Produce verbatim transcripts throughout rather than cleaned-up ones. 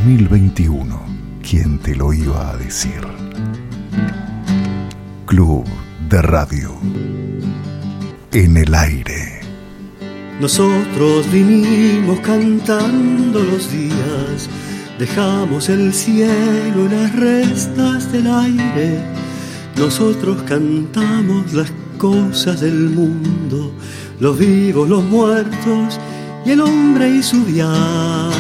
mil veintiuno, ¿quién te lo iba a decir? Club de Radio. En el aire. Nosotros vinimos cantando los días, dejamos el cielo y las restas del aire. Nosotros cantamos las cosas del mundo, los vivos, los muertos y el hombre y su viaje.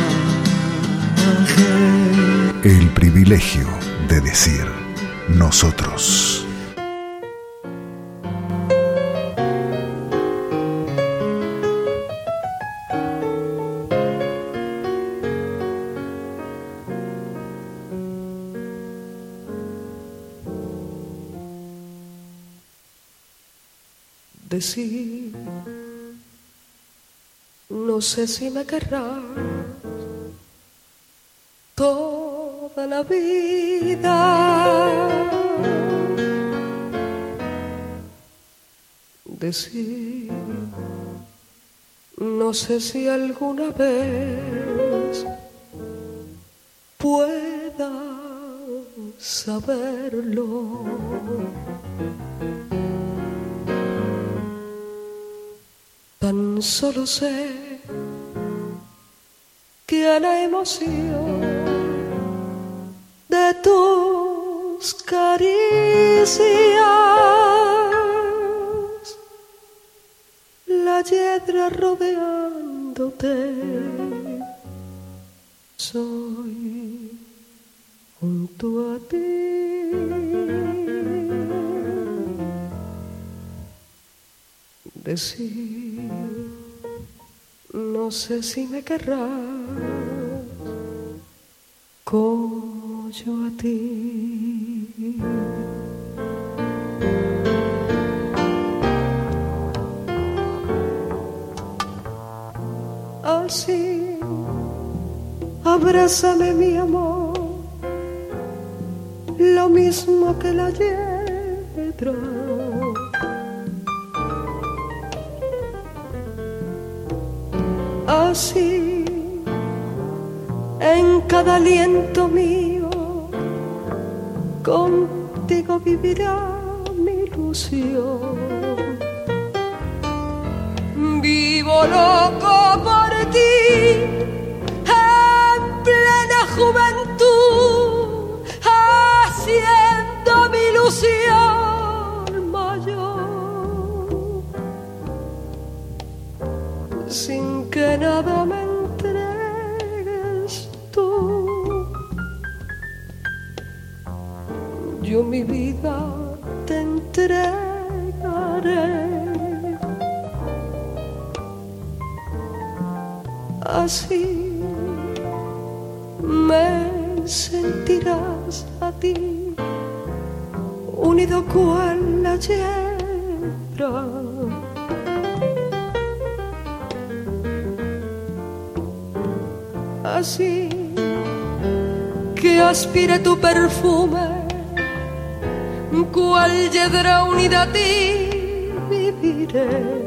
El privilegio de decir nosotros. Decir, no sé si me querrás toda la vida. Decir, no sé si alguna vez pueda saberlo. Tan solo sé que a la emoción de tus caricias, la hiedra rodeándote, soy junto a ti. Decir, no sé si me querrás como yo a ti. Así, abrázame mi amor, lo mismo que la hiedra. Así, en cada aliento mío, contigo vivirá mi ilusión. Vivo loco por ti, en plena juventud, haciendo mi ilusión mayor, sin que nada me entregues tú. Yo mi vida te entregaré. Así me sentirás a ti, unido cual la hiedra. Así que aspire tu perfume, cual hiedra unida a ti viviré.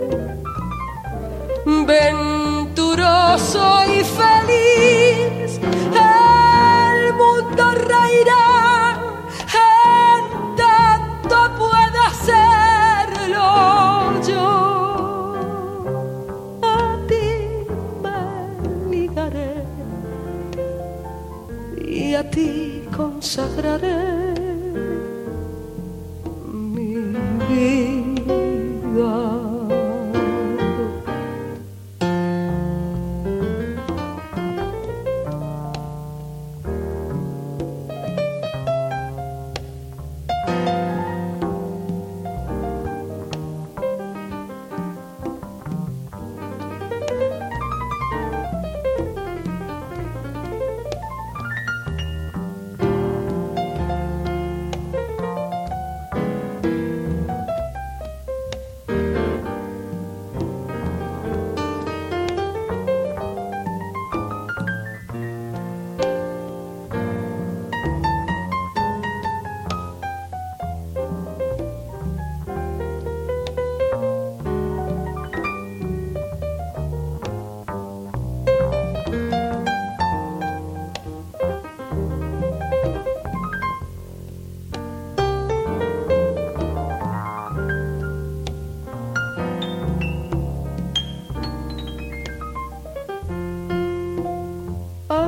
Venturoso y feliz, el mundo reirá, en tanto pueda hacerlo yo. A ti me ligaré y a ti consagraré mi vida.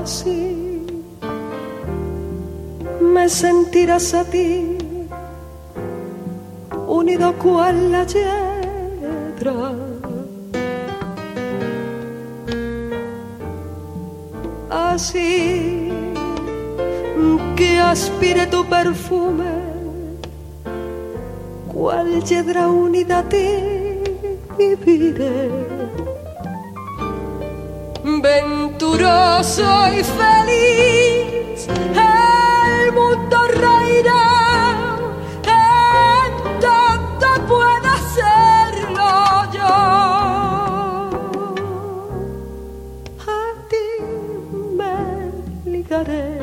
así me sentirás a ti, unido cual la hiedra. Así que aspire tu perfume, cual hiedra unida a ti viviré. Venturoso y feliz, el mundo reirá en donde pueda serlo yo. A ti me ligaré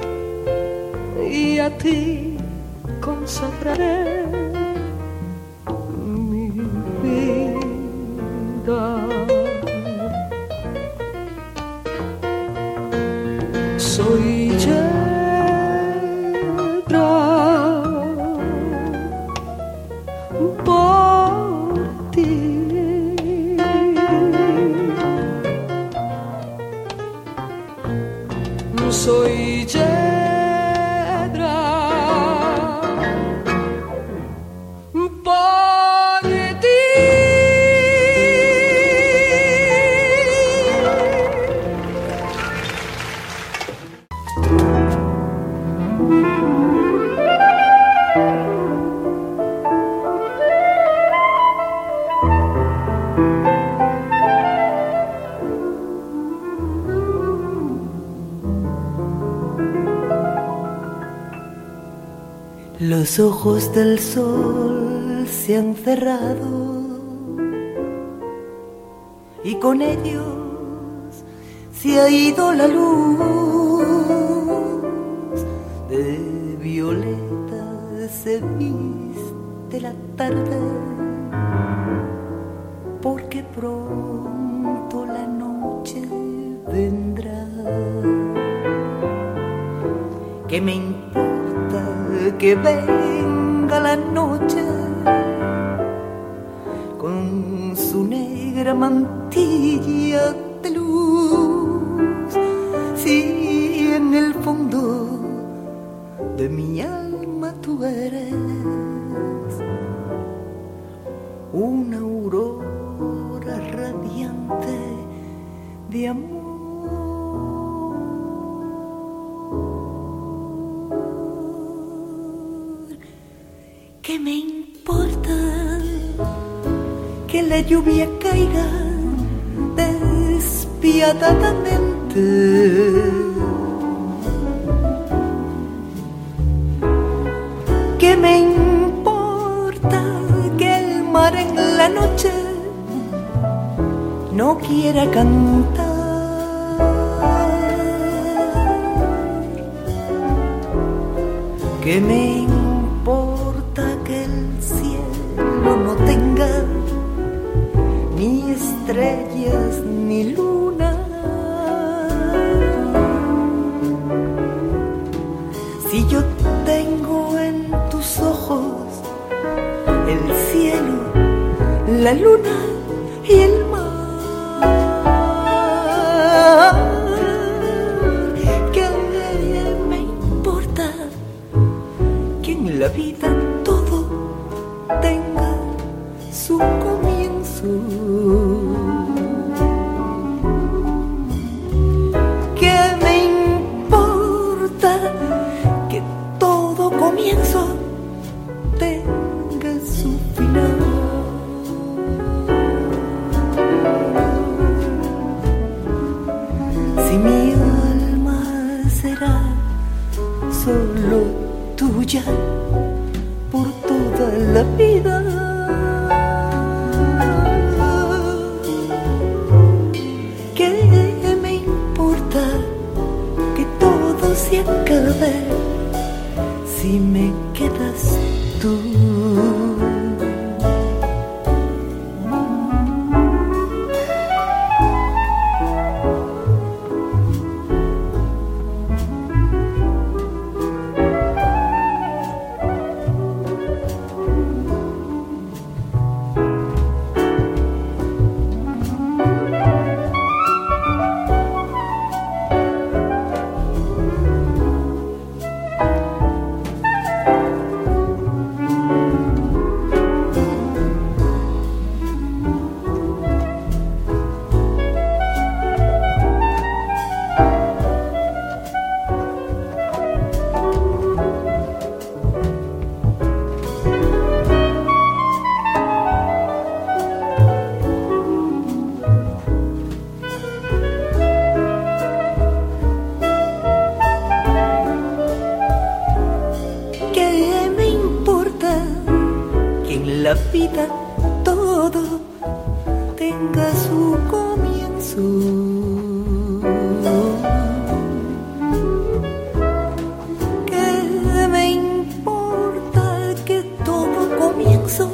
y a ti consagraré mi vida. Soy hiedra por ti. Soy hiedra por ti. Los ojos del sol se han cerrado y con ellos se ha ido la luz. De violeta se viste la tarde, porque pronto la noche vendrá. ¿Qué me importa que venga la noche con su negra mantilla de luz, si en el fondo de mi alma tú eres una aurora radiante de amor? ¿Qué me importa que la lluvia caiga despiadadamente? ¿Qué me importa que el mar en la noche no quiera cantar? ¿Qué me importa que el cielo no tenga ni estrellas ni luna? Si yo tengo en tus ojos el cielo, la luna y el mar, ¿qué me importa que en la vida todo tenga su comienzo? ¿Qué me importa que todo comienzo tenga su final? Si mi alma será solo tuya por toda la vida, la vida todo tenga su comienzo. ¿Qué me importa que todo comienzo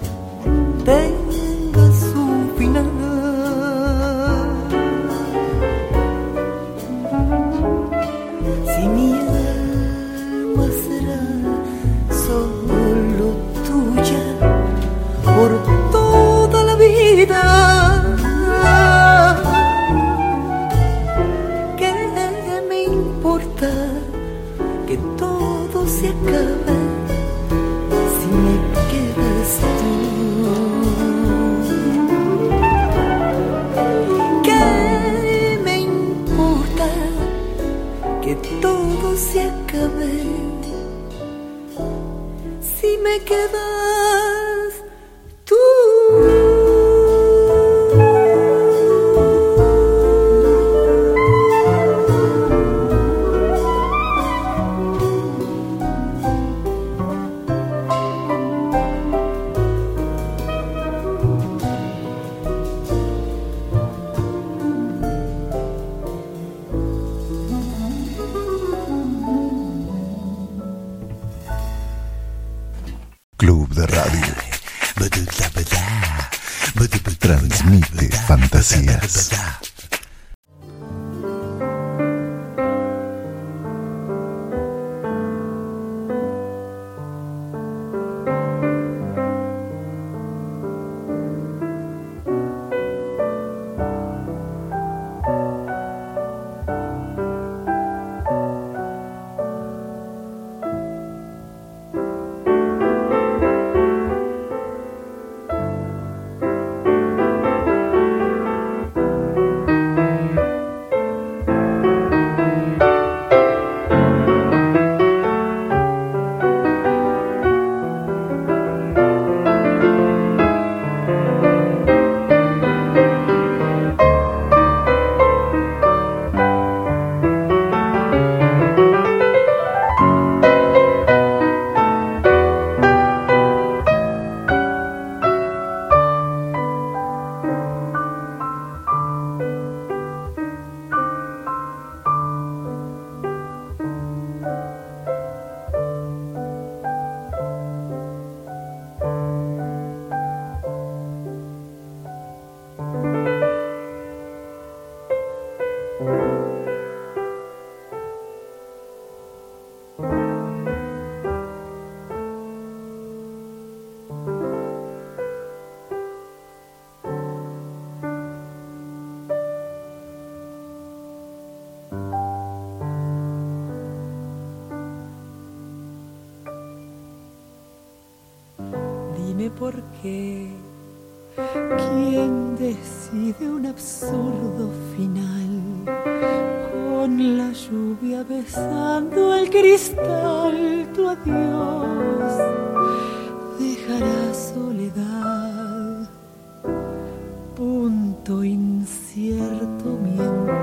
tenga su final? Si mi alma será solo tuya por toda la vida, ¿qué me importa que todo se acabe si me quedas tú? ¿Qué me importa que todo se acabe si me quedas tú? Club de Radio. Transmite fantasías. Dime por qué, ¿quién decide un absurdo final? Con la lluvia besando el cristal, tu adiós dejará soledad, punto incierto mi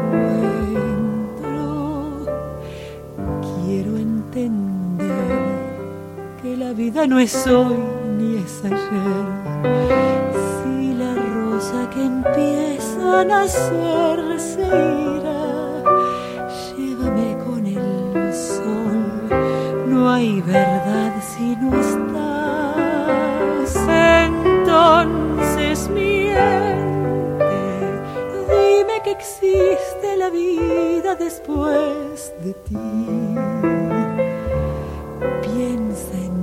encuentro. Quiero entender que la vida no es hoy ni es ayer. Si la rosa que empieza a nacer se irá, llévame con el sol. No hay verdad si no estás. Entonces miente, dime que existe la vida después de ti. Piensa en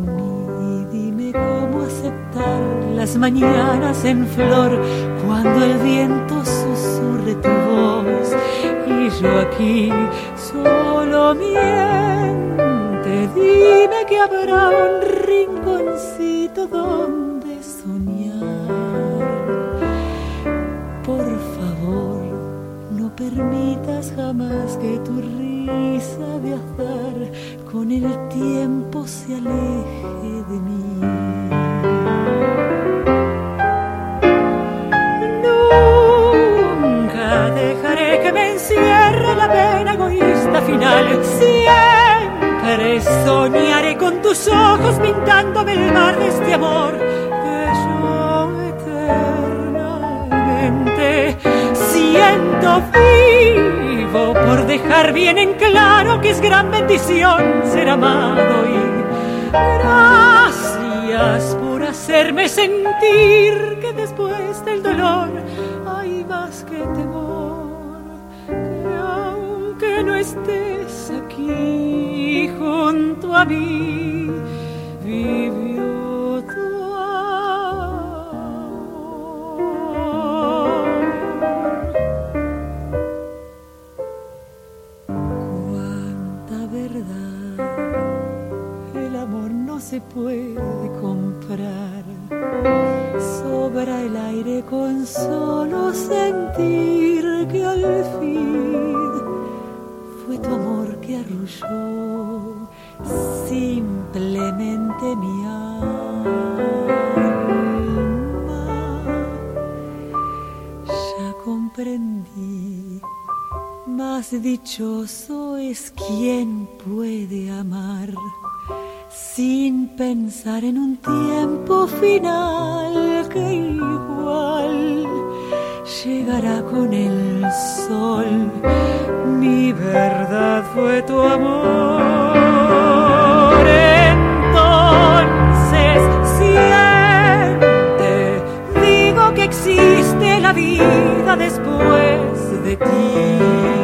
las mañanas en flor, cuando el viento susurre tu voz y yo aquí solo miente. Dime que habrá un rinconcito donde soñar. Por favor, no permitas jamás que tu risa de azar con el tiempo se aleje de mí. Dejaré que me encierre la pena egoísta final. Siempre soñaré con tus ojos pintándome el mar de este amor que yo vivo por dejar bien en claro que es gran bendición ser amado y gracias por hacerme sentir que después del dolor hay más que temor, que aunque no estés aquí junto a mí, vivió tu amor. Cuánta verdad, el amor no se puede comprar, sobra el aire con solo sentir que al fin fue tu amor que arrulló simplemente mi alma. Ya comprendí, más dichoso es quien puede amar sin pensar en un tiempo final que igual llegará con el sol. Mi verdad fue tu amor. Entonces siente, digo que existe la vida después de ti.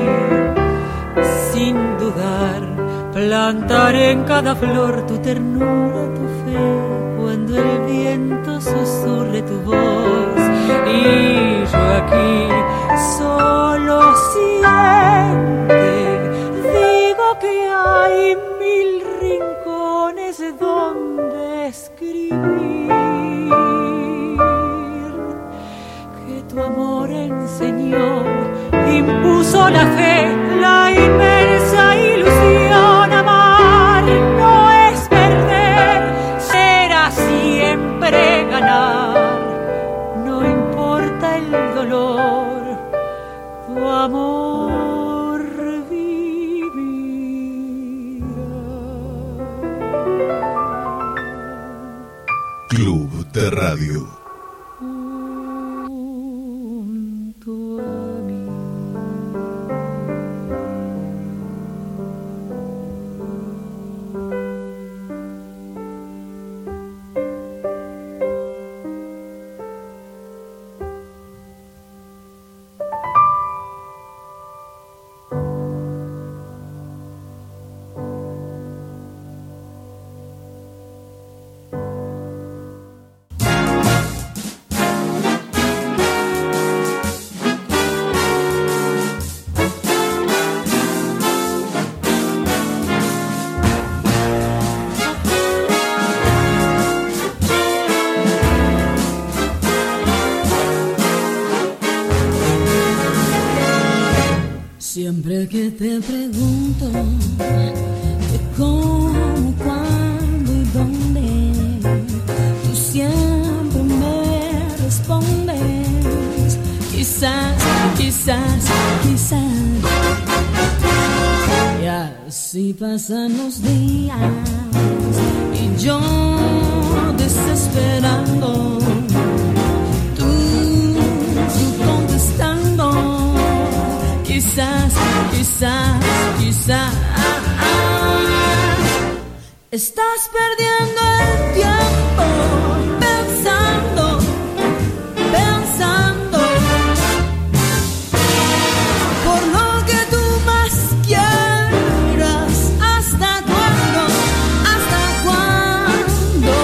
Sin dudar, plantaré en cada flor tu ternura, tu fe, cuando el viento susurre tu voz. Y yo aquí solo siente, digo que hay mil rincones donde escribir, que tu amor enseñó, impuso la fe, la inmensa ilusión. Amar no es perder, será siempre ganar, no importa el dolor, tu amor vivirá. Club de Radio. Siempre que te pregunto de cómo, cuándo y dónde, tú siempre me respondes quizás, quizás, quizás. Y así pasan los días y yo desesperando, tú, tú contestando quizás, quizás, quizás. Estás perdiendo el tiempo pensando, pensando por lo que tú más quieras. ¿Hasta cuándo? ¿Hasta cuándo?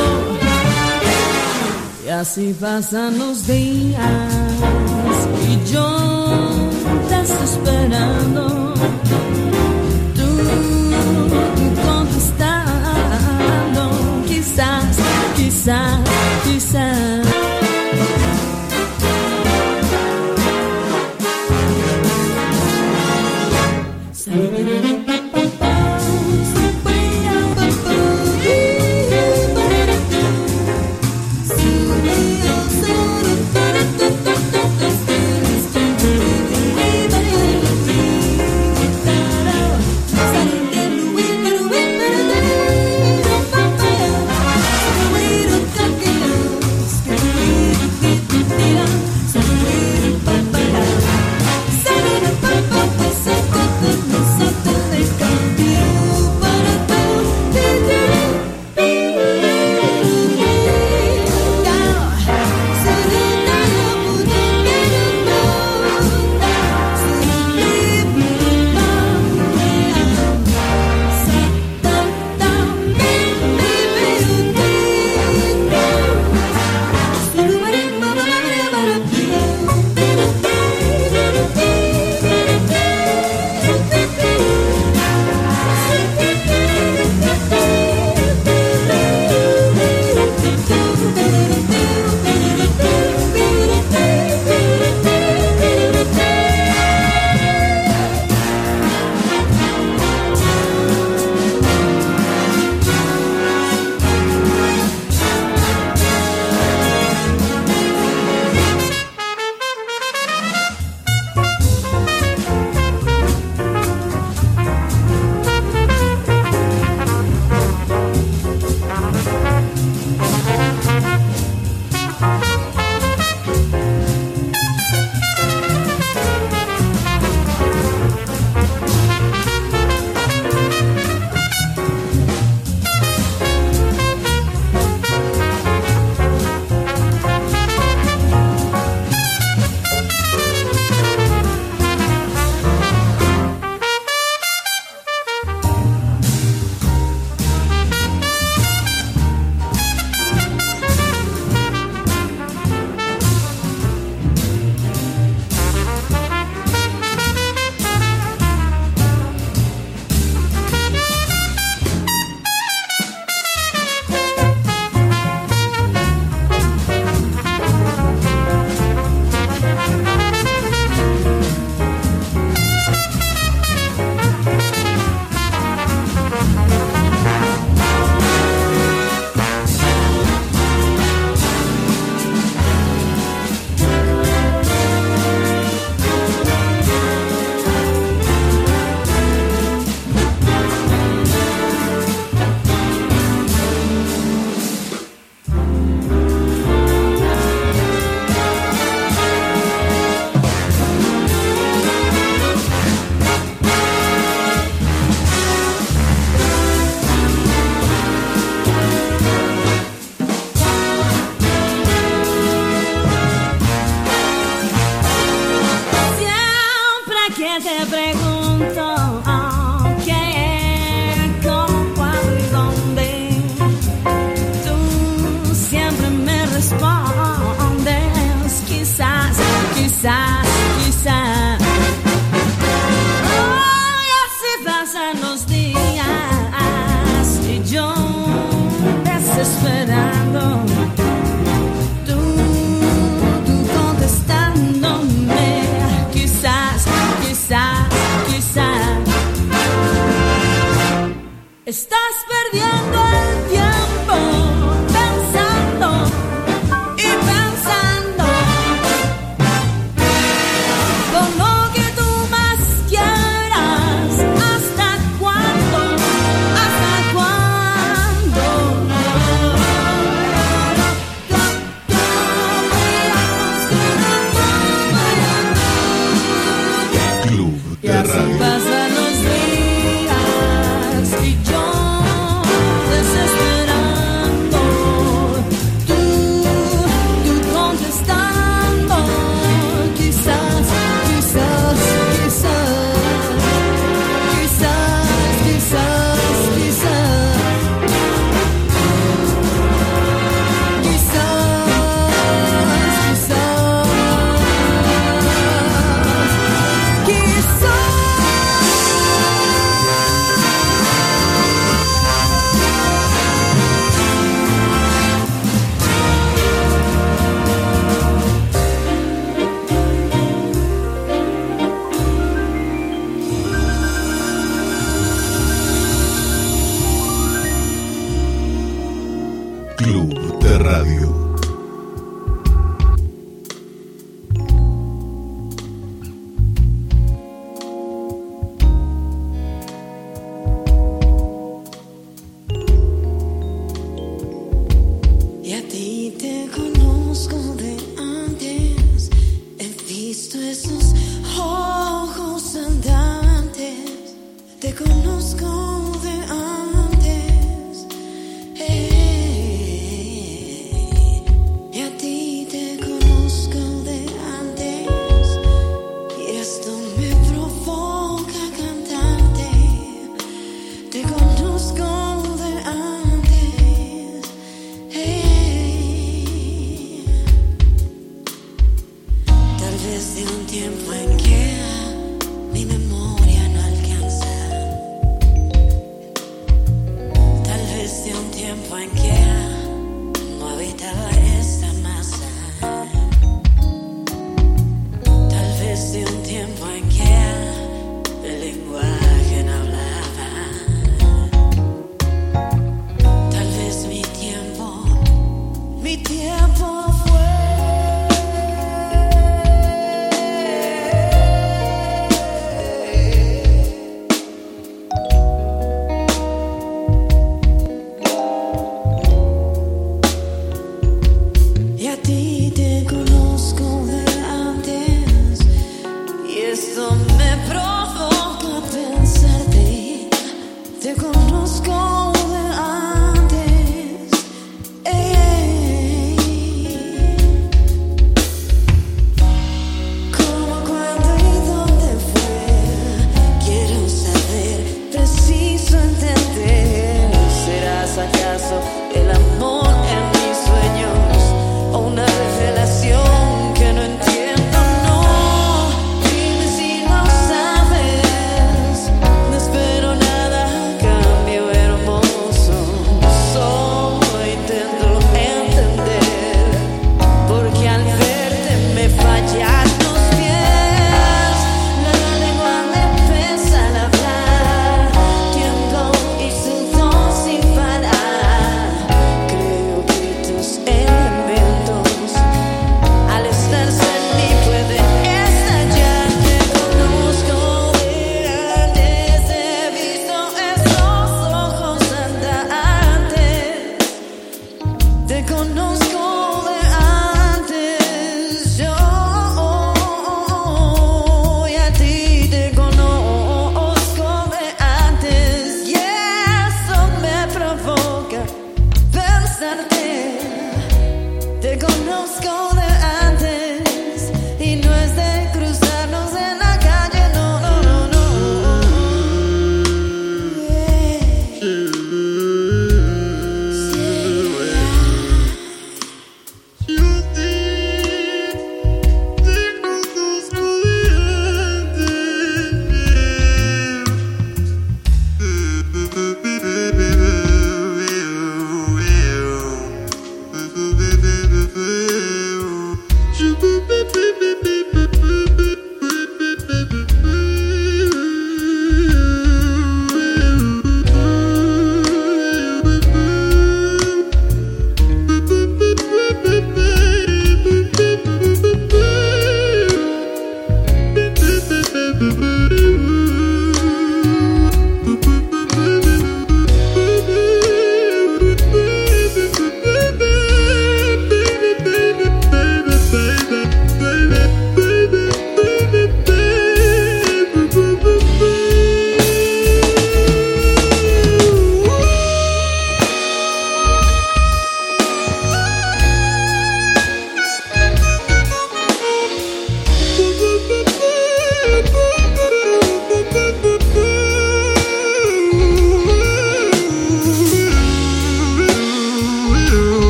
Y así pasan los días y yo desesperando, tú, tú contestando, quizás, quizás, quizás.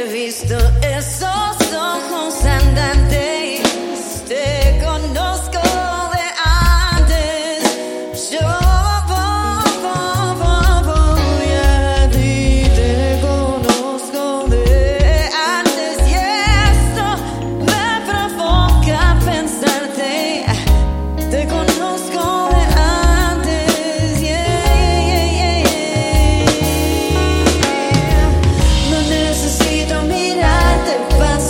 visto esos ojos andantes, te conozco de antes. Yo voy a ti, te conozco de antes, y esto me provoca pensarte. Te conozco de antes, yeah, yeah, yeah, yeah. No necesito mirarte, pasa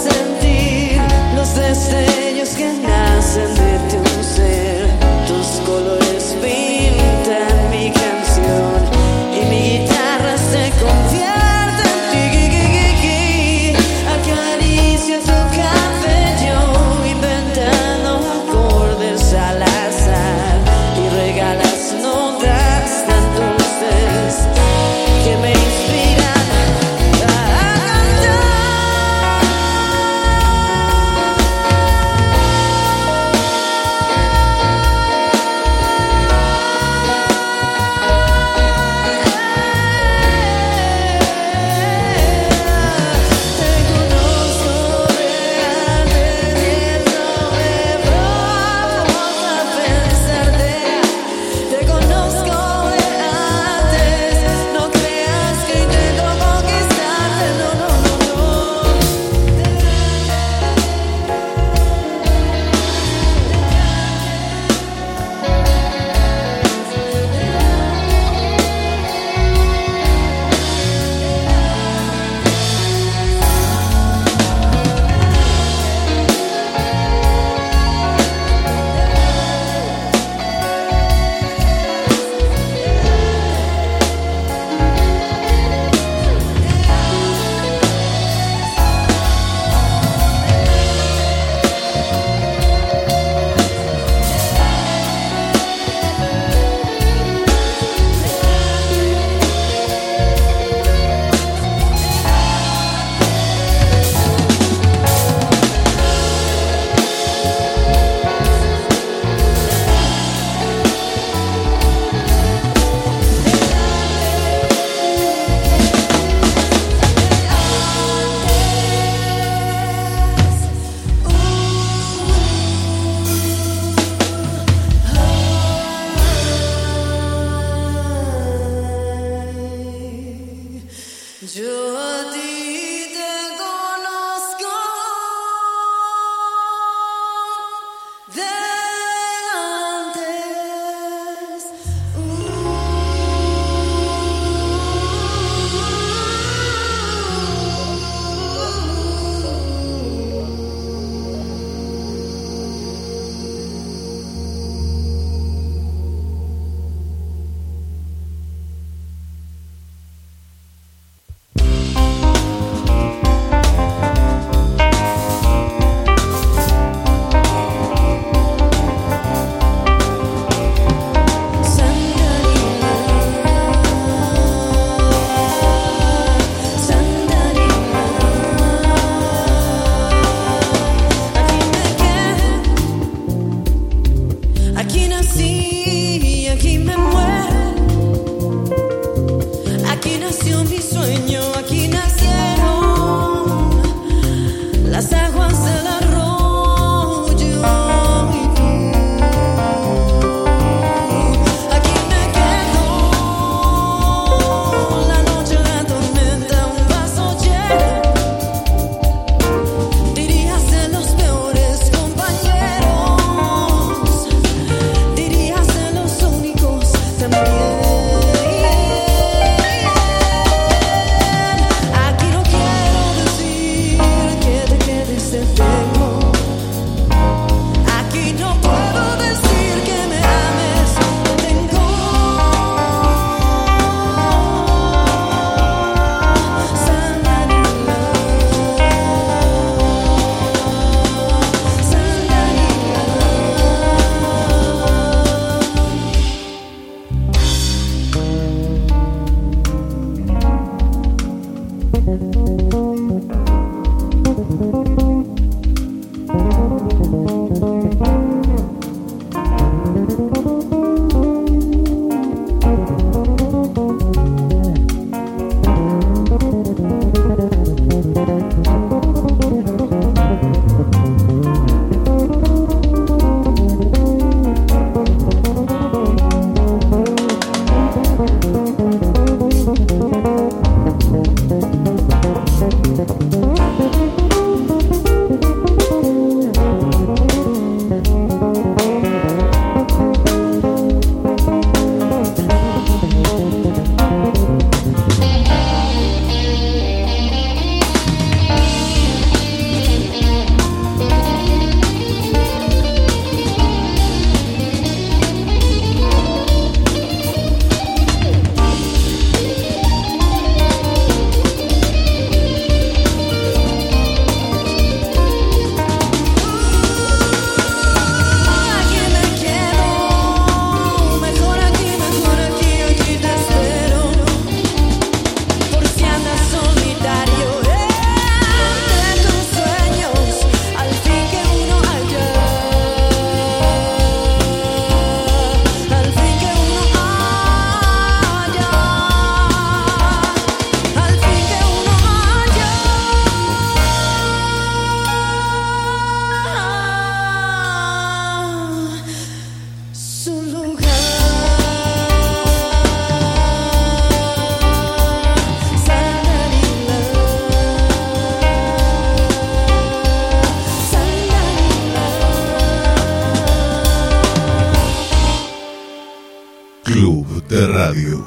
Aguante Radio.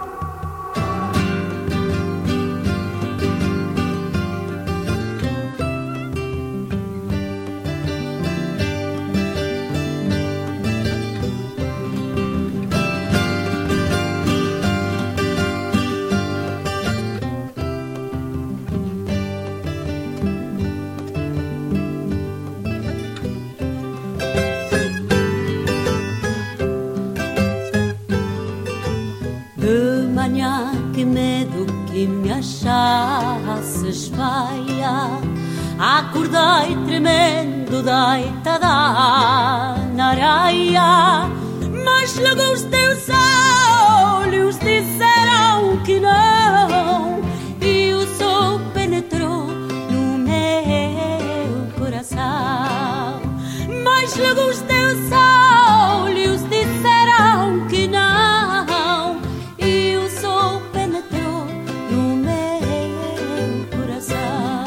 Acordei tremendo deitada na areia, mas logo os teus olhos disseram que não, e o sol penetrou no meu coração. Mas logo os teus olhos disseram que não, e o sol penetrou no meu coração.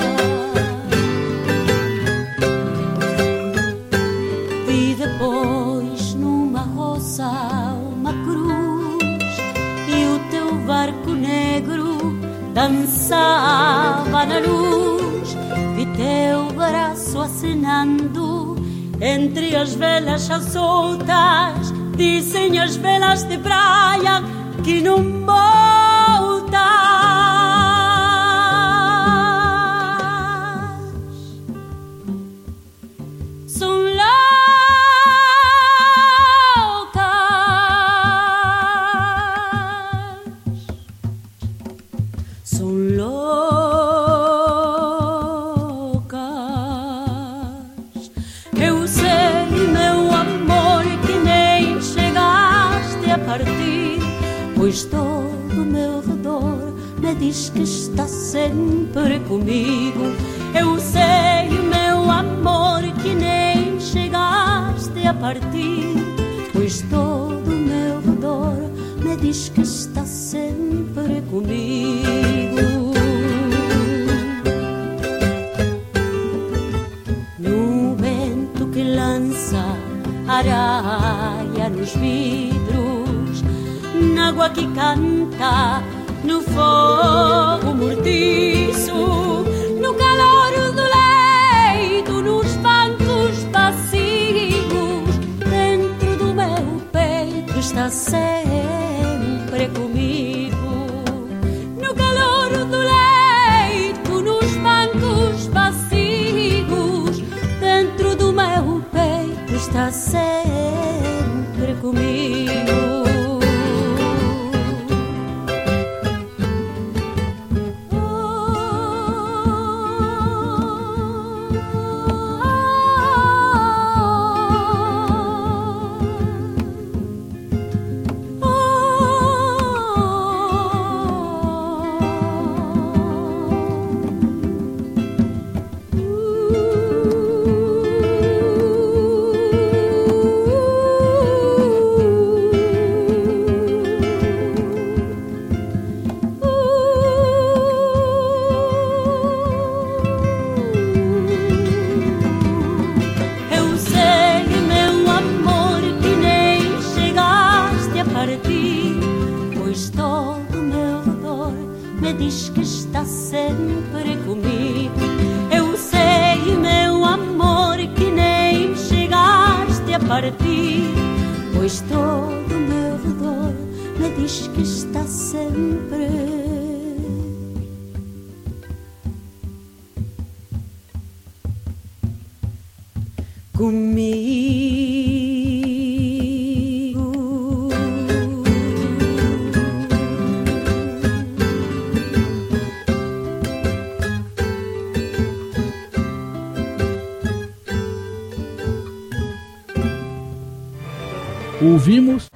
Depois numa roça uma cruz, e o teu barco negro dançava na luz. Vi teu braço acenando entre as velas já soltas. Dizem as velas de praia que não voltas. São pois todo o meu redor me diz que está sempre comigo. Eu sei, meu amor, que nem chegaste a partir, pois todo o meu redor me diz que está sempre comigo. No vento que lança areia nos vidros, na água que canta, no fogo mortiço, no calor do leito, nos bancos vazios, dentro do meu peito está sempre comigo. No calor do leito, nos bancos vazios, dentro do meu peito está sempre comigo. Pois todo o meu redor me diz que está sempre comigo. Ouvimos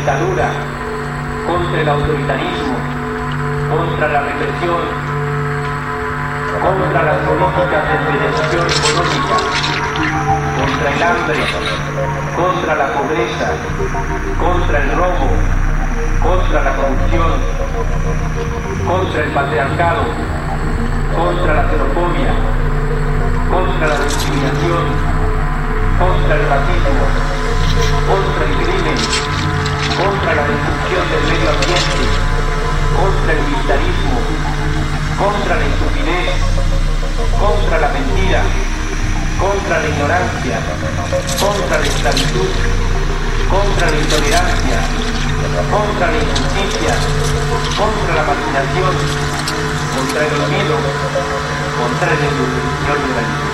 dictadura, contra el autoritarismo, contra la represión, contra las políticas de federación económica, contra el hambre, contra la pobreza, contra el robo, contra la corrupción, contra el patriarcado, contra la xenofobia, contra la discriminación, contra el racismo, contra el crimen, contra la destrucción del medio ambiente, contra el militarismo, contra la estupidez, contra la mentira, contra la ignorancia, contra la esclavitud, contra la intolerancia, contra la injusticia, contra la marginación, contra el olvido, contra el neoliberalismo.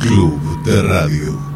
Club de Radio.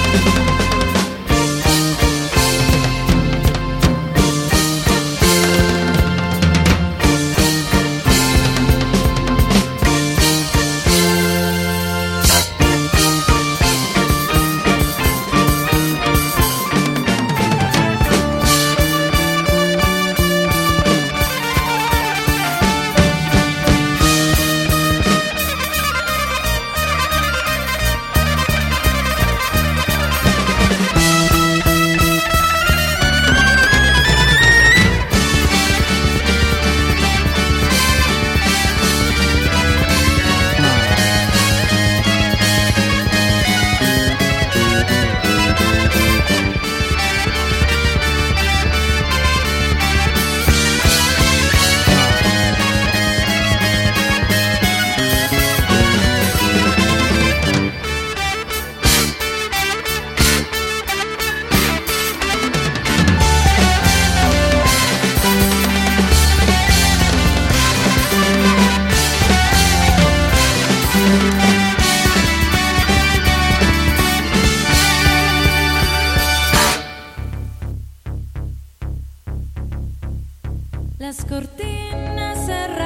Las cortinas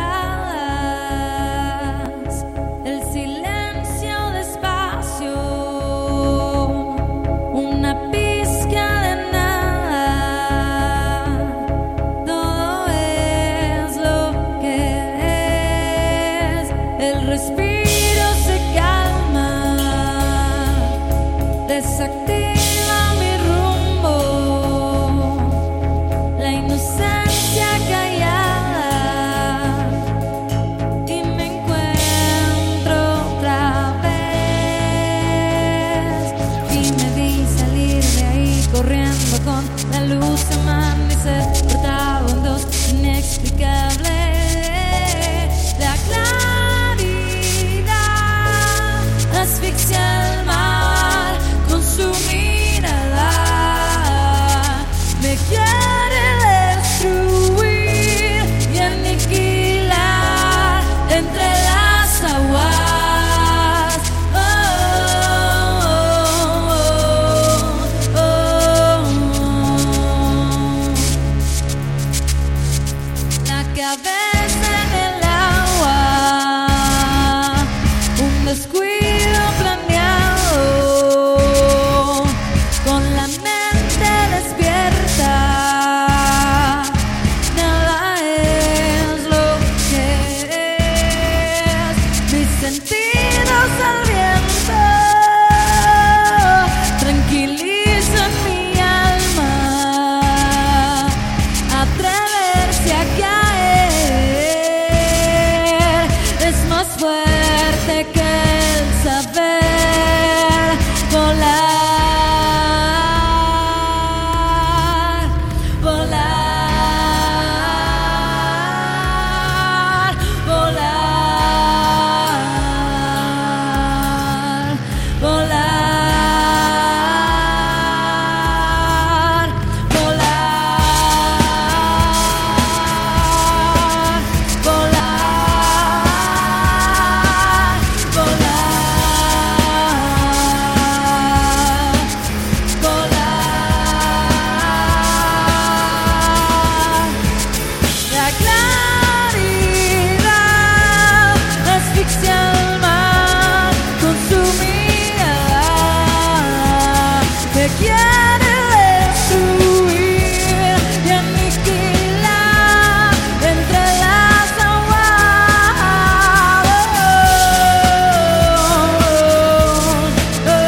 cerradas, el silencio despacio, una pizca de nada, todo es lo que es. El respiro se calma, desactiva mi rumbo, la inocencia callada, y me encuentro otra vez. Y me vi salir de ahí corriendo con la luz en mano y se portaba en dos inexplicable. La claridad asfixia el mar con su mirada, me quiere destruir y aniquilar entre las aguas. Oh, oh, oh, oh. La cabeza en el agua, un descuido planeado, con la mente despierta, nada es lo que es. Mis sentidos al viento tranquilizan mi alma. Atreverse a caer es más fuerte que el saber volar, volar, volar, volar, volar, volar, volar. La claridad asfixia el mar con su mirada, me quiere destruir y aniquilar entre las aguas. Oh, oh, oh.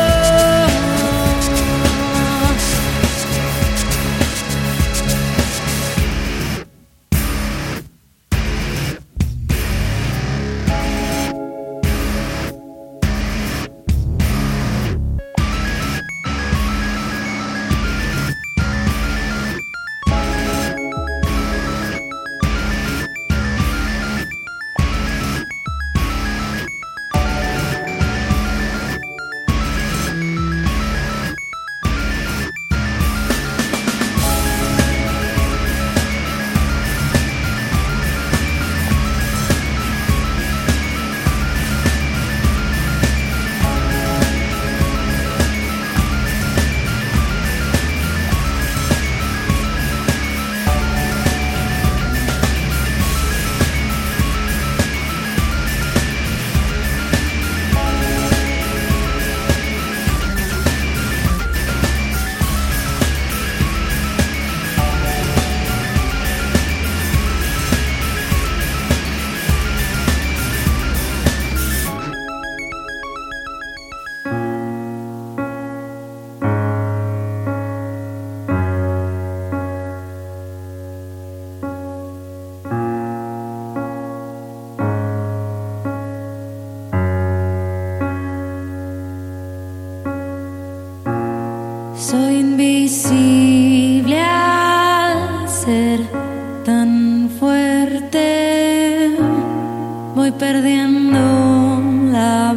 Soy invisible al ser tan fuerte, voy perdiendo la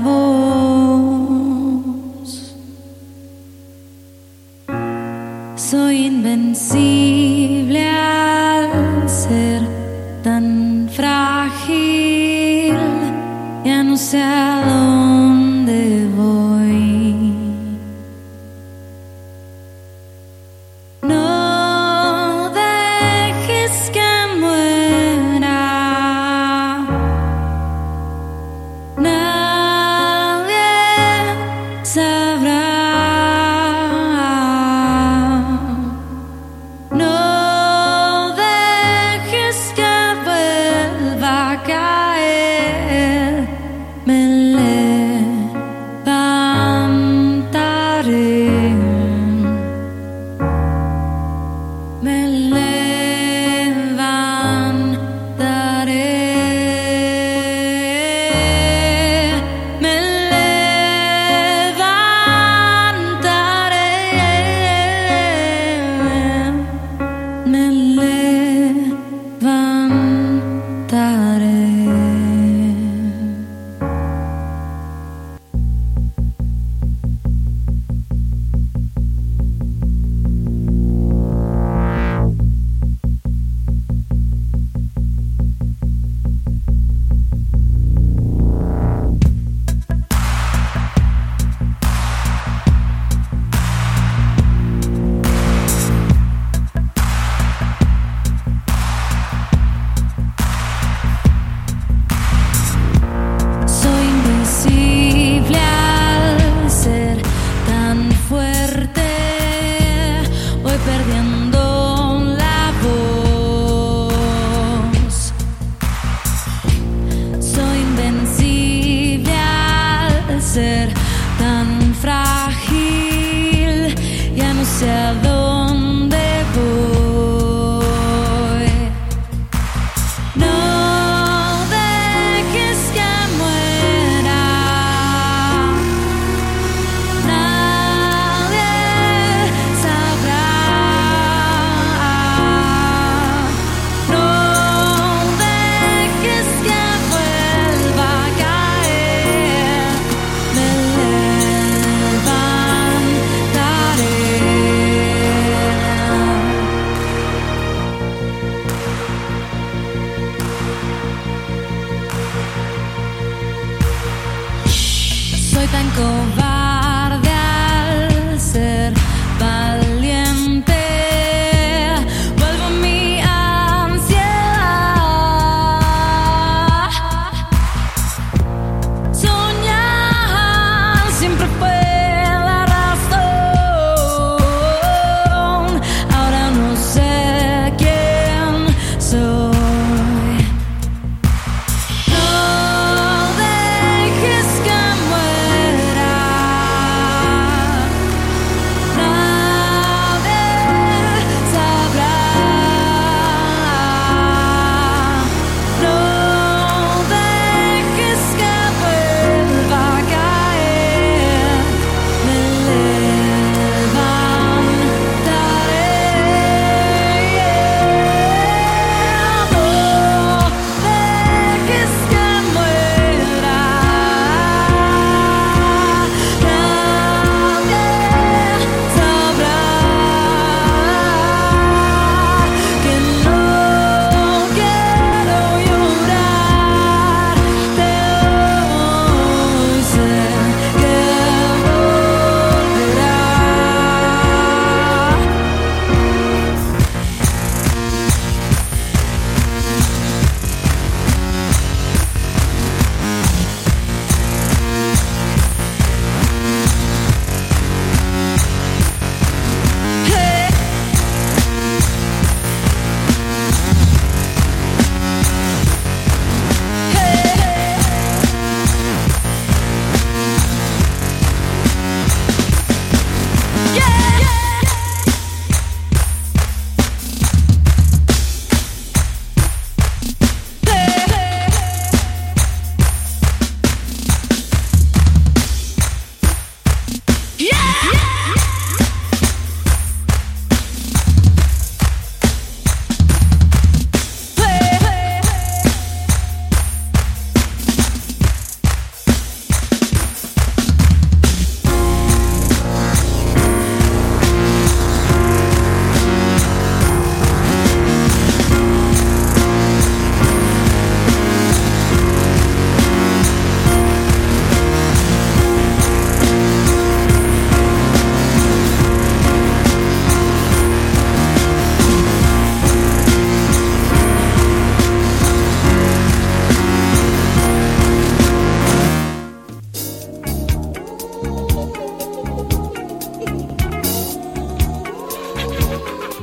voz. Soy invencible al ser tan frágil, ya no sé a dónde voy. No dejes que muera, nadie sabrá. No dejes que vuelva a caer, me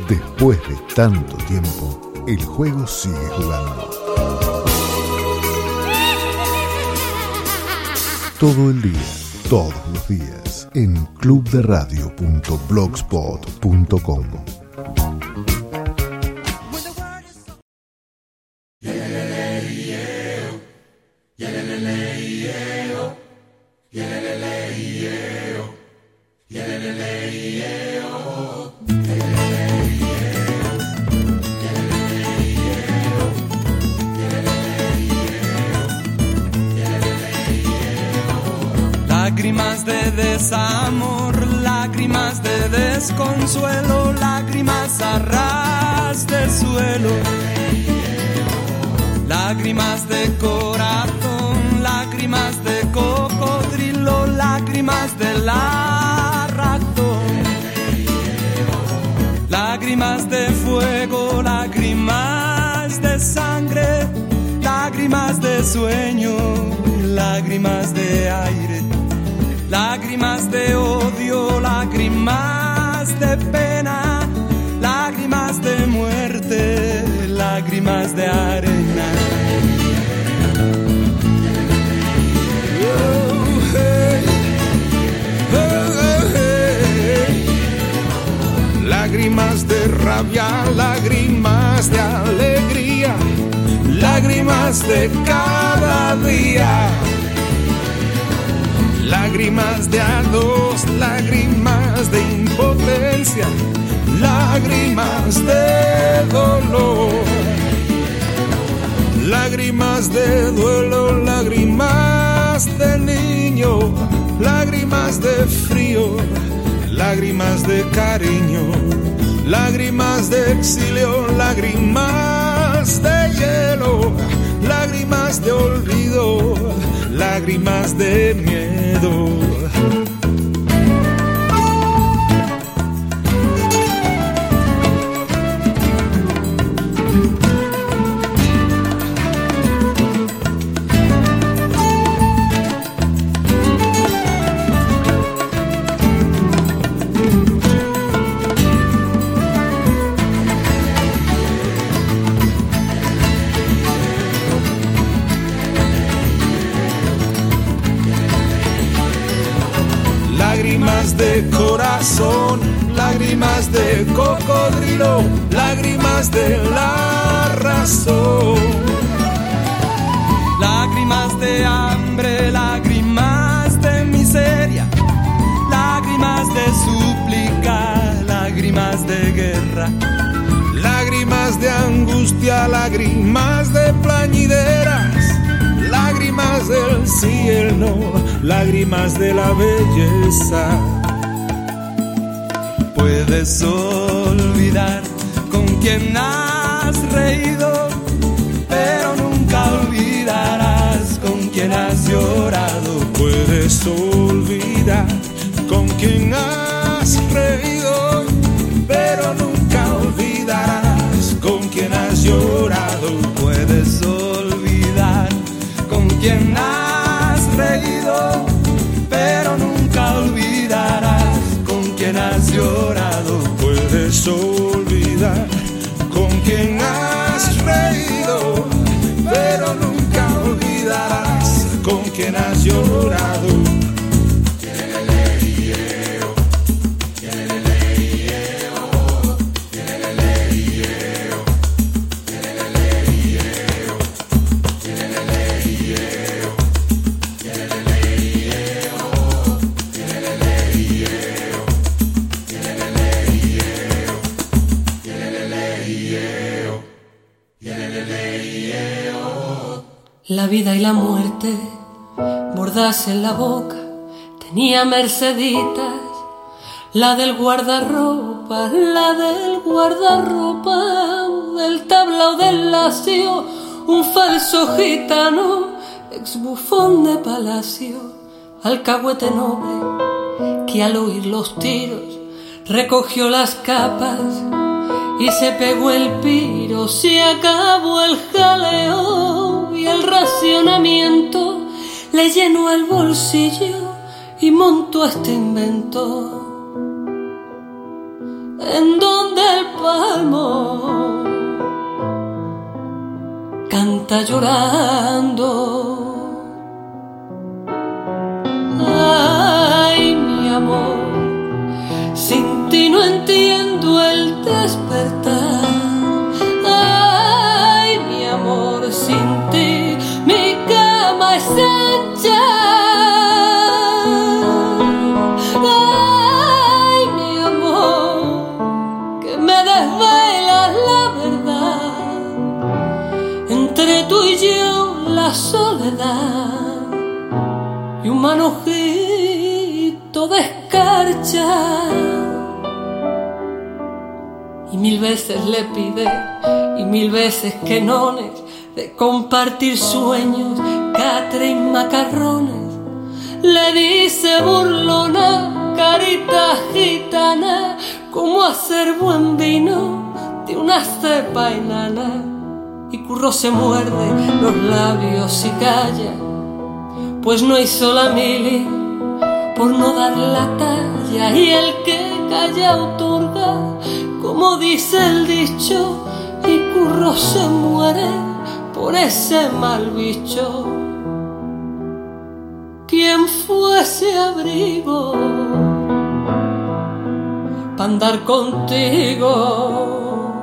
Después de tanto tiempo, el juego sigue jugando. Todo el día, todos los días, en club de radio punto blogspot punto com. Lágrimas de desamor, lágrimas de desconsuelo, lágrimas a ras de suelo, lágrimas de corazón, lágrimas de cocodrilo, lágrimas de la razón, lágrimas de fuego, lágrimas de sangre, lágrimas de sueño, lágrimas de aire, lágrimas de odio, lágrimas de pena, lágrimas de muerte, lágrimas de arena. Oh, hey. Oh, hey. Lágrimas de rabia, lágrimas de alegría, lágrimas de cada día. Lágrimas de a dos, lágrimas de impotencia, lágrimas de dolor, lágrimas de duelo, lágrimas de niño, lágrimas de frío, lágrimas de cariño, lágrimas de exilio, lágrimas de hielo, lágrimas de olvido, lágrimas de miedo. Lágrimas de corazón, lágrimas de cocodrilo, lágrimas de la razón, lágrimas de hambre, lágrimas de miseria, lágrimas de súplica, lágrimas de guerra, lágrimas de angustia, lágrimas de plañideras, lágrimas del cielo, lágrimas de la belleza. Puedes olvidar con quien has reído, pero nunca olvidarás con quien has llorado. Puedes olvidar con quien has reído, pero nunca olvidarás con quien has llorado. Puedes olvidar con quien has reído, pero nunca olvidarás con quien has llorado. Puedes olvidar con quien has reído, pero nunca olvidarás con quien has llorado. La vida y la muerte, bordas en la boca, tenía Merceditas, la del guardarropa, la del guardarropa, del tablao del lacio, un falso gitano, ex bufón de palacio, alcahuete noble, que al oír los tiros recogió las capas y se pegó el piro, se acabó el jaleo y el racionamiento, le llenó el bolsillo y montó este invento en donde el palmo canta llorando. Ay, mi amor, sin ti no entiendo el despertar. Ay, mi amor, sin ti mi cama es ancha. Ay, mi amor, que me desvela la verdad. Entre tú y yo la soledad y un manojito de escarcha. Y mil veces le pide, y mil veces que nones, de compartir sueños, catre y macarrones. Le dice burlona, carita gitana, cómo hacer buen vino de una cepa enana. Y Curro se muerde los labios y calla, pues no hizo la mili por no dar la talla. Y el que calla otorga, como dice el dicho, y Curro se muere por ese mal bicho. ¿Quién fue ese abrigo pa' andar contigo?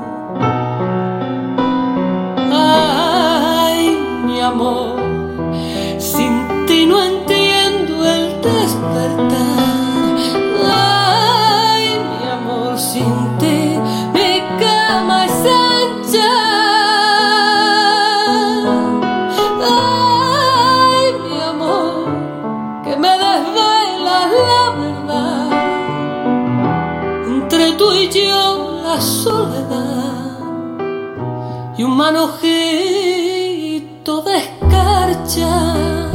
Ay, mi amor, sin ti no entiendo el despertar. Ay, mi amor, sin ti mi cama es ancha. Ay, mi amor, que me desvela la verdad. Entre tú y yo la soledad y un manojito de escarcha.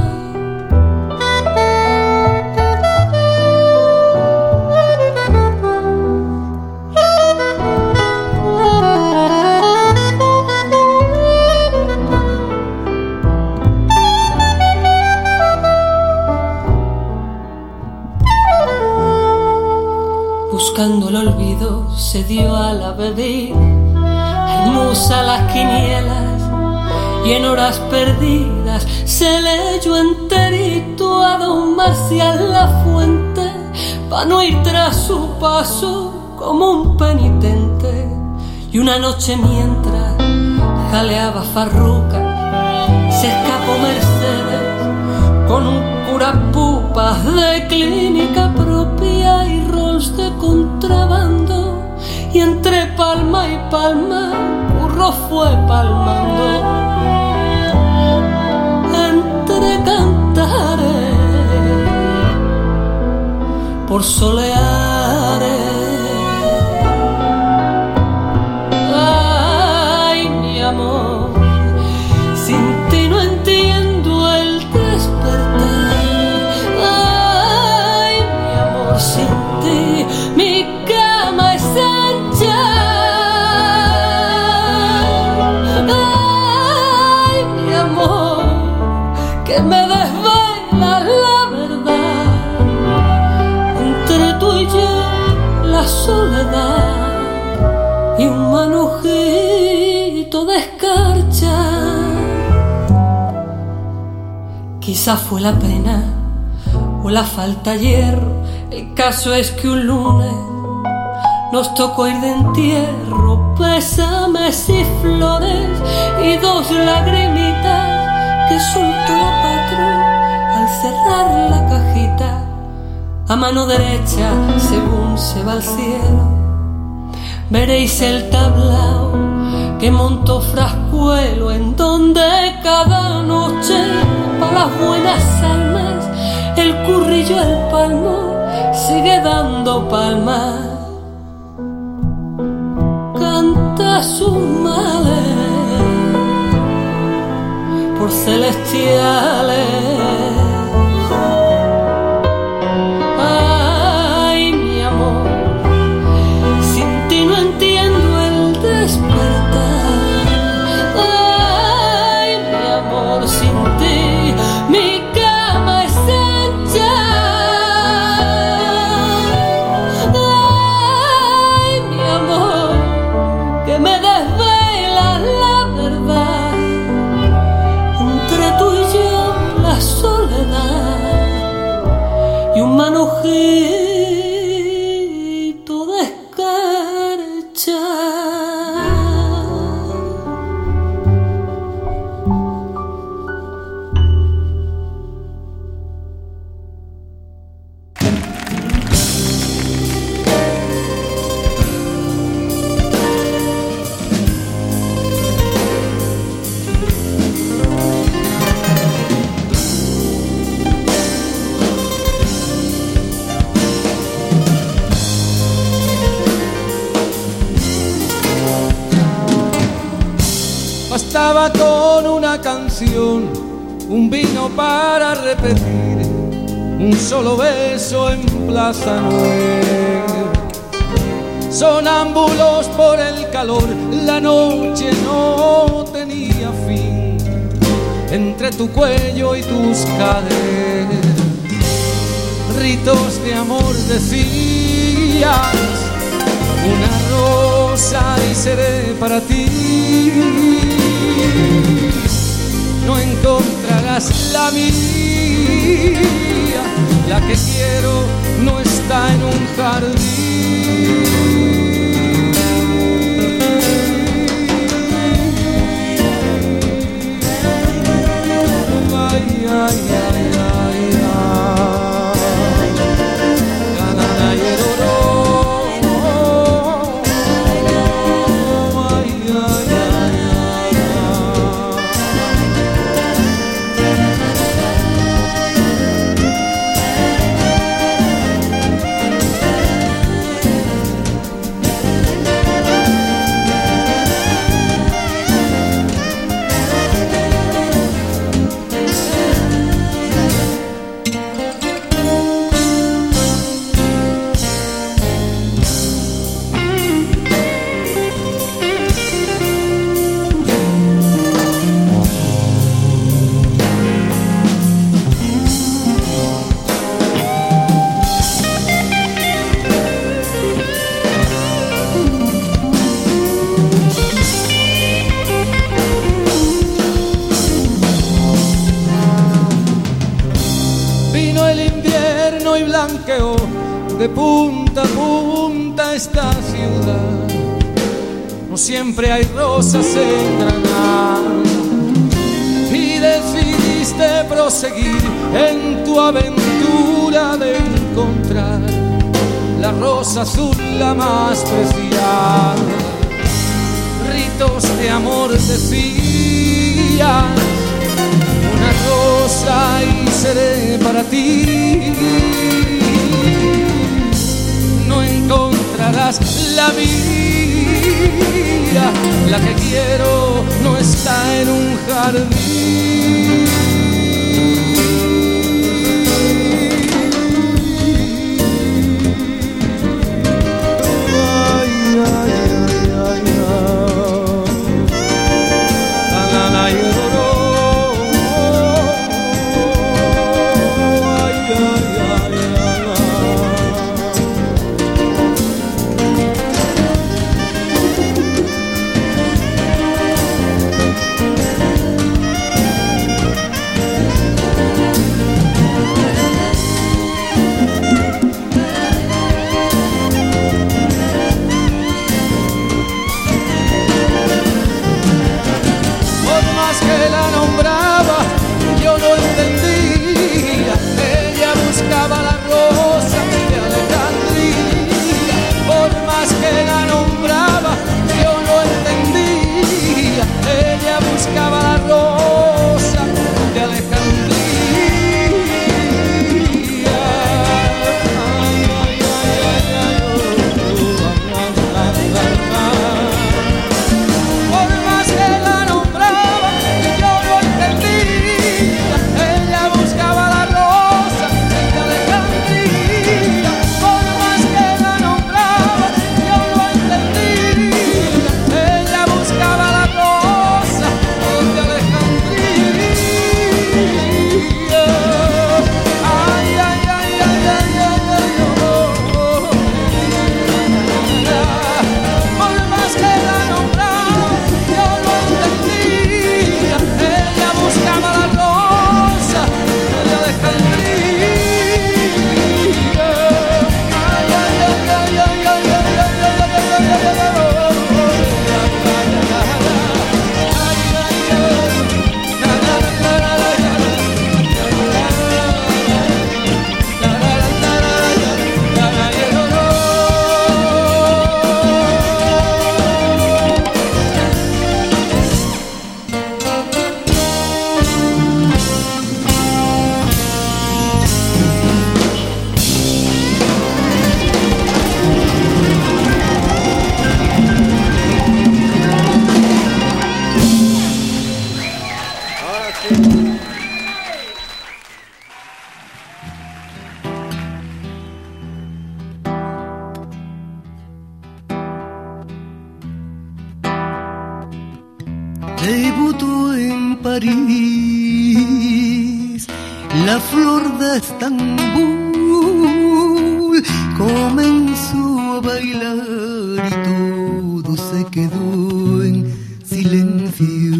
Buscando el olvido se dio a la bebida, al musa las quinielas, y en horas perdidas se leyó enterito a don Marcial La Fuente, pa' no ir tras su paso como un penitente. Y una noche mientras jaleaba farruca, se escapó Mercedes con un curapupas de clínica propia y rolls de contrabando. Y entre palma y palma Curro fue palmando. Entre cantares por soleares. Ay, mi amor, sin ti no entiendo el despertar. Ay, mi amor, sin ti mi cama es ancha. Ay, mi amor, que me desvela la verdad. Entre tú y yo la soledad y un manojito de escarcha. Quizá fue la pena o la falta de hierro. El caso es que un lunes nos tocó ir de entierro, pésames y flores y dos lagrimitas que soltó la patrón al cerrar la cajita. A mano derecha, según se va al cielo, veréis el tablao que montó Frascuelo, en donde cada noche para las buenas almas el currillo el palmo sigue dando palmas. Canta sus males por celestiales. Ay, mi amor, sin ti no entiendo el despertar. Ay, mi amor, sin ti mi cama es ancha. Ay, mi amor, soñaba con una canción, un vino para repetir, un solo beso en Plaza Nueva. Sonámbulos por el calor, la noche no tenía fin, entre tu cuello y tus caderas. Ritos de amor decías, una rosa y seré para ti. No encontrarás la mía, la que quiero no está en un jardín. Ay, ay, ay, ay, ay. Gananayero. De punta a punta esta ciudad, no siempre hay rosas en Granada, y decidiste proseguir en tu aventura de encontrar la rosa azul, la más preciada. Ritos de amor decías, una rosa y seré para ti. No encontrarás la mía, la que quiero no está en un jardín. Ay, ay, ay, ay, ay. Na, na, yo, ay, ay, ay. debutó en París, la flor de Estambul comenzó a bailar y todo se quedó en silencio.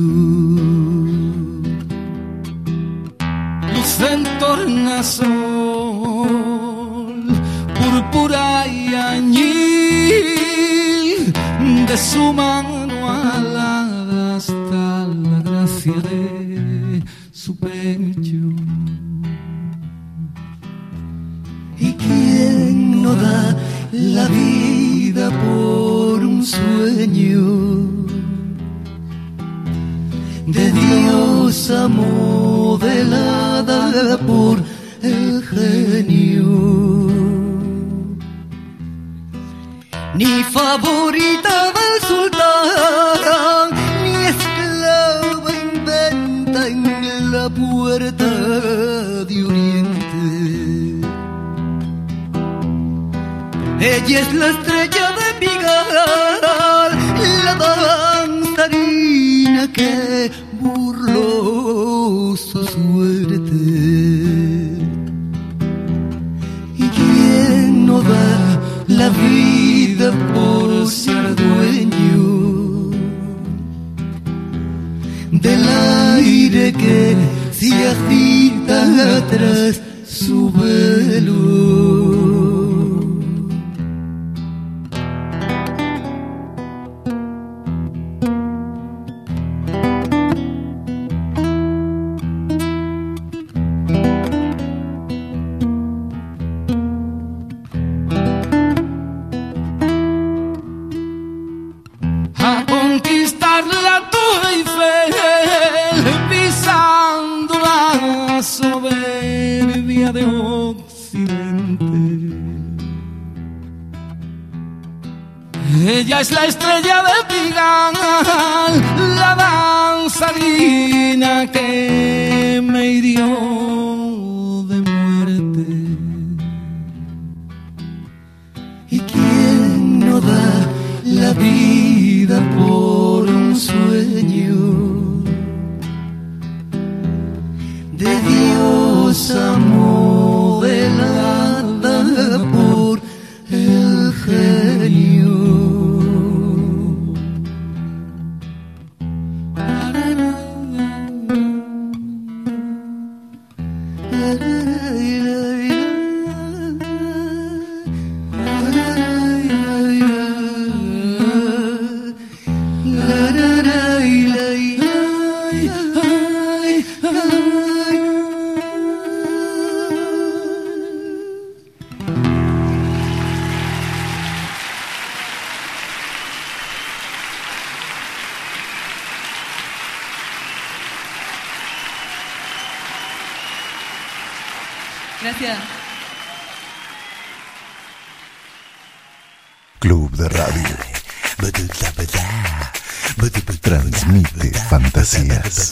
Luz en tornasol, púrpura y añil, de su mano alada hasta la gracia de su pecho. ¿Y quién no da la vida por un sueño de diosa modelada por el genio? Ni favorita del sultán, ni esclava inventa en la puerta de Oriente. Ella es la estrella de Pigalle, la danzarina que burló su suerte. ¿Y quién no da la vida por ser dueño del aire que se agita tras su velo? Ella es la estrella de Pigalle, la danzarina que me hirió de muerte. ¿Y quién no da la vida por un sueño de diosa modelada por el genio? Gracias. Club de Radio. Transmite fantasías.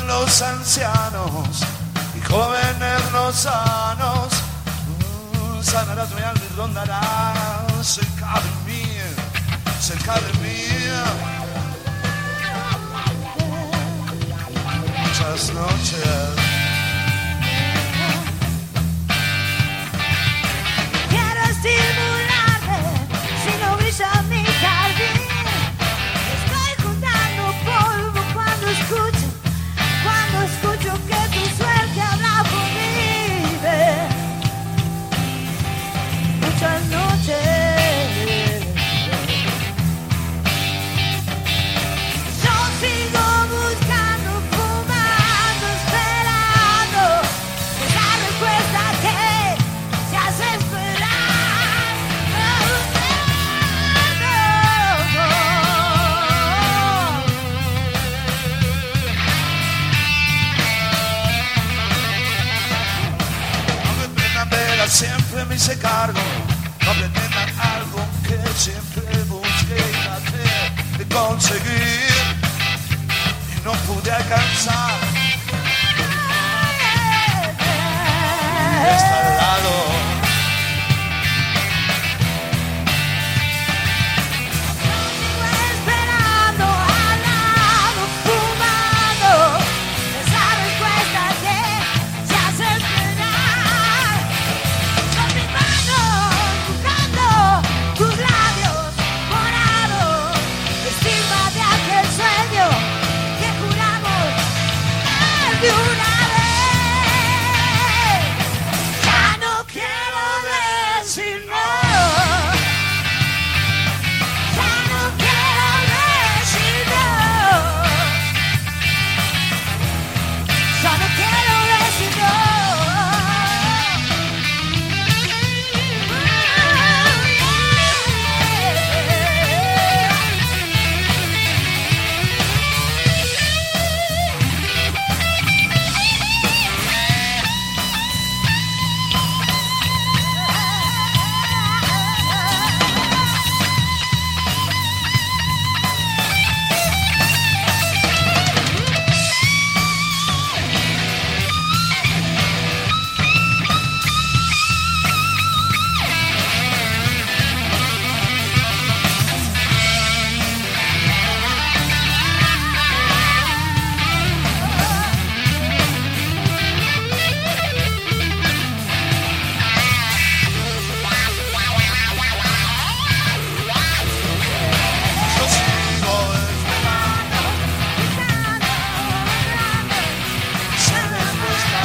los ancianos y jóvenes los sanos. Uh, sanarás mi alma y rondarás cerca de mí, cerca de mí. Muchas noches. Quiero estimularte si no brilla mi jardín. Estoy juntando polvo cuando escucho, cuando escucho que tu suerte habla por mí. Muchas noches. Yo sigo buscando, fumando, esperando esa respuesta que se hace esperar. No, no, No me pretendan ver, siempre me hice cargo. No pretendan algo que siempre busqué y traté de conseguir y no pude alcanzar. Está al lado. esperando, al lado, fumando esa respuesta que se hace esperar. Con mis manos buscando tus labios morados, estima de aquel sueño que juramos más de una vez. Ya no quiero decir no. Ya no quiero decir no. Ya no quiero decir no. Yo sigo esperando esa respuesta.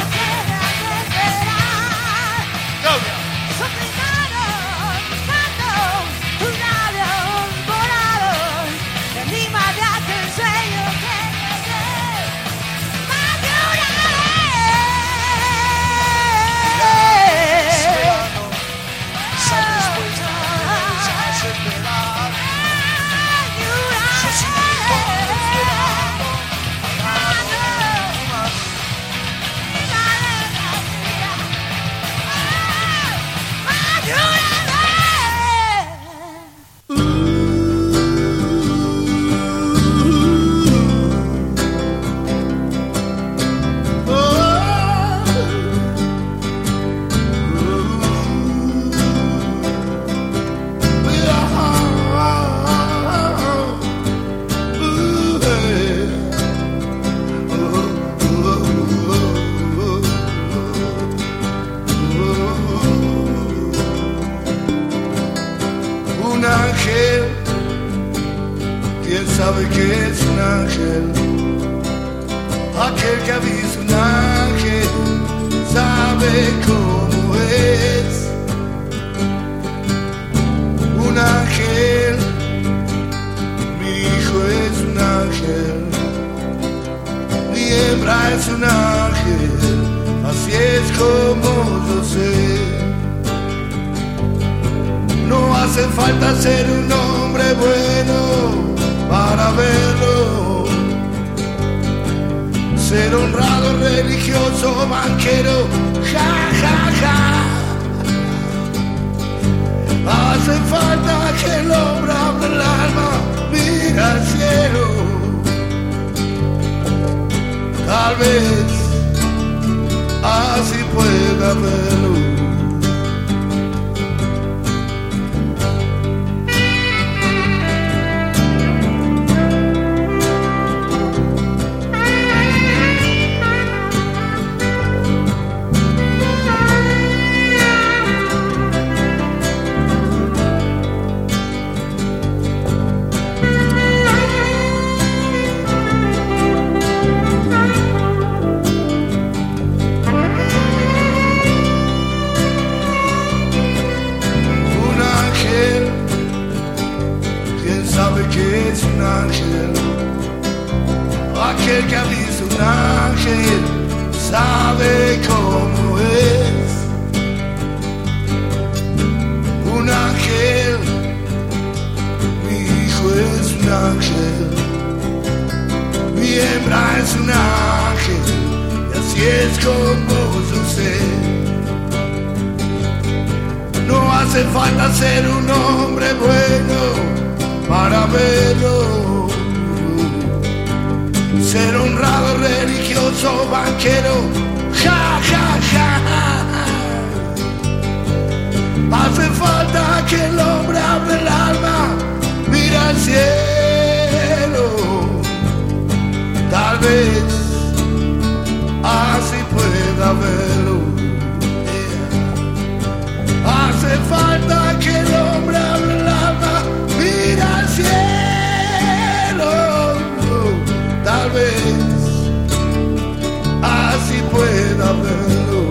Claudia. Son mis manos buscando tus labios morados, la lima de aquel sueño que llegué más de una vez. Esperando esa respuesta que se hace esperar. Yo sigo esperando al lado de tu mano. Un ángel, ¿quién sabe que es un ángel? Aquel que ha visto un ángel sabe cómo es. Un ángel, mi hijo es un ángel, mi hembra es un ángel, así es como yo sé. No hace falta ser un hombre bueno para verlo. Ser honrado, religioso, banquero, ja, ja, ja. Hace falta que el hombre abra el alma, mira al cielo. tal vez así pueda verlo. Aquel que ha visto un ángel sabe cómo es. Un ángel, mi hijo es un ángel, mi hembra es un ángel, y así es como sucede. No hace falta ser un hombre bueno para verlo. Ser honrado, religioso, banquero, ja, ja, ja. Hace falta que el hombre abra el alma, mira al cielo. Tal vez así pueda verlo. Yeah. Hace falta que el hombre abra el alma, mira al cielo. Tal vez así pueda verlo.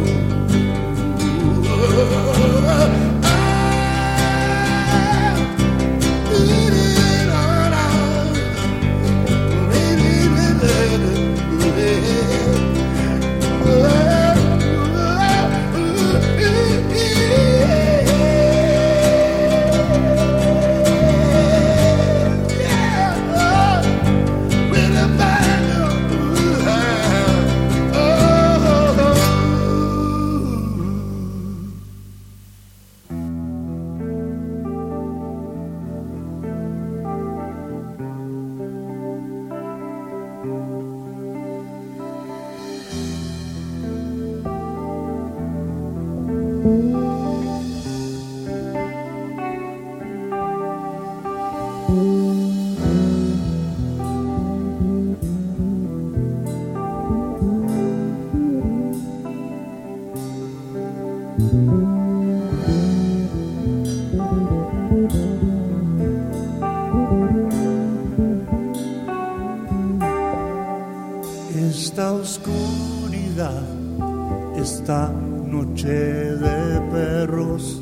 Esta oscuridad, esta noche de perros,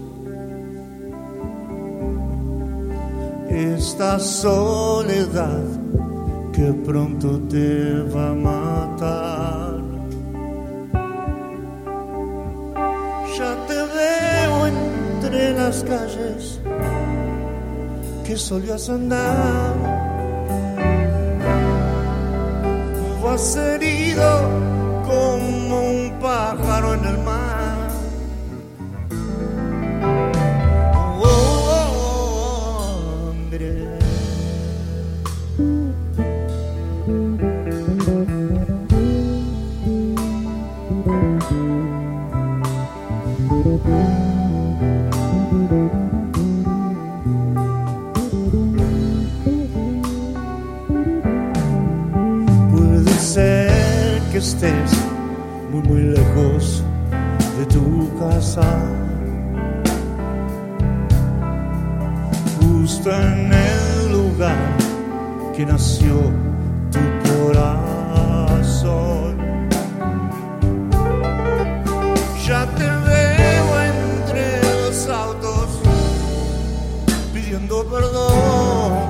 esta soledad que pronto te va a matar. Ya te veo entre las calles que solías andar. Vas herido como un pájaro en el mar. Oh, hombre. Que estés muy muy lejos de tu casa, justo en el lugar que nació tu corazón. Ya te veo entre los autos pidiendo perdón.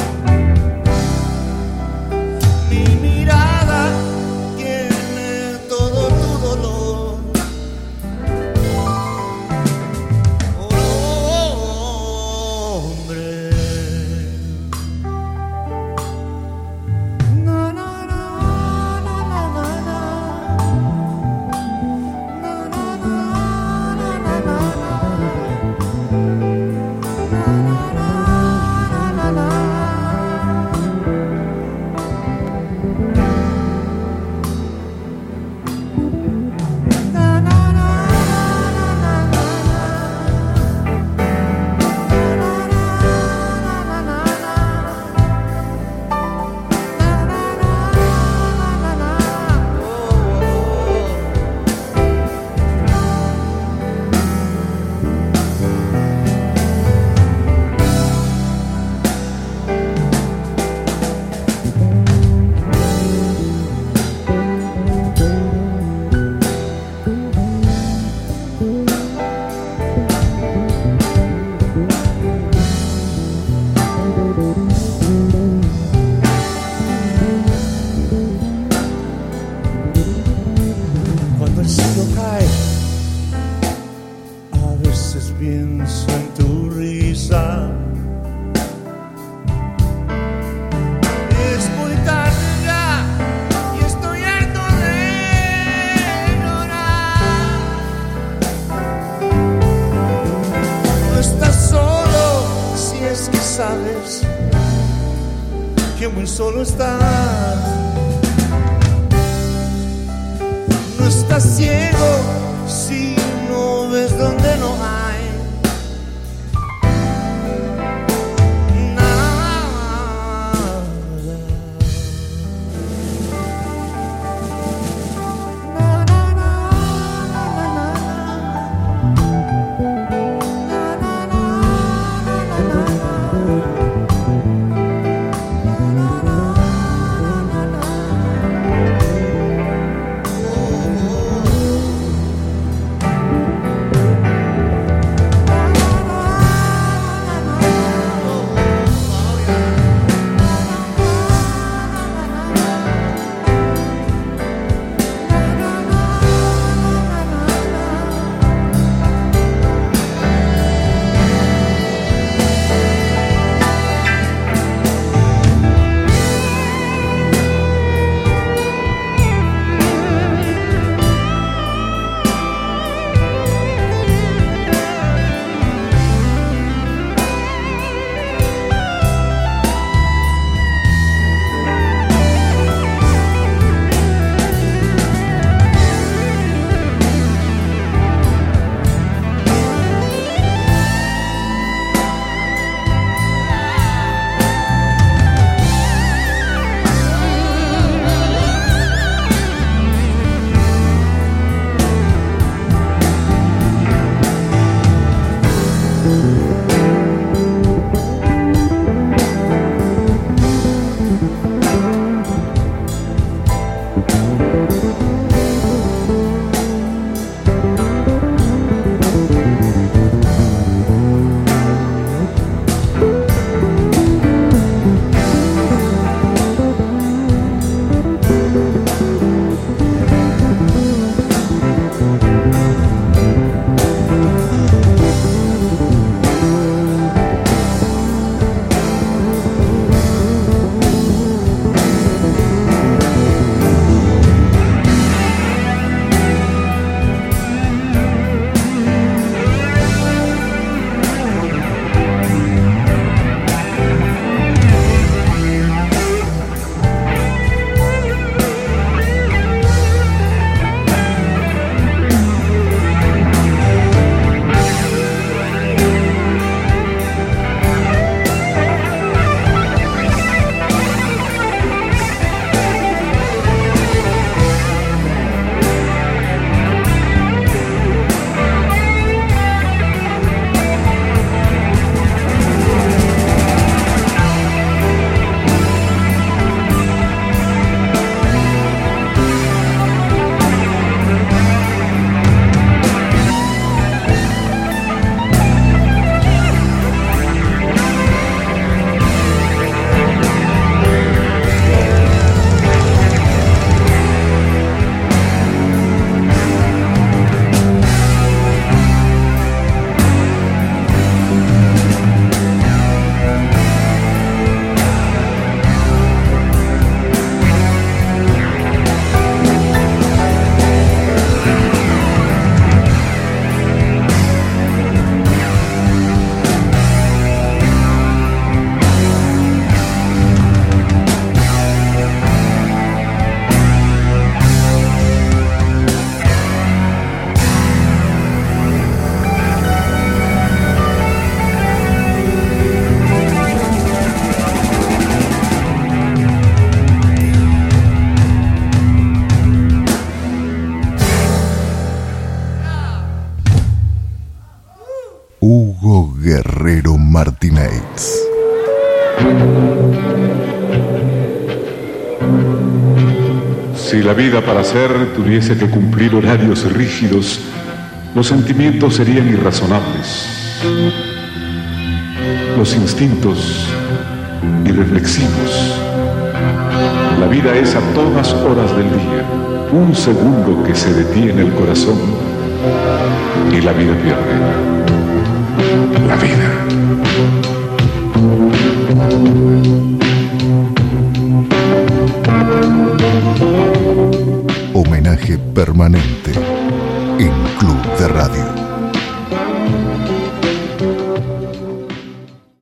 Mi mirada pienso en tu risa. Es muy tarde ya y estoy harto de llorar. No estás solo si es que sabes que muy solo estás. No estás ciego si no ves donde no hay Hugo Guerrero Martínez. Si la vida para ser tuviese que cumplir horarios rígidos, los sentimientos serían irrazonables, los instintos irreflexivos. La vida es a todas horas del día, un segundo que se detiene el corazón y la vida pierde. la vida. Homenaje permanente en Club de Radio.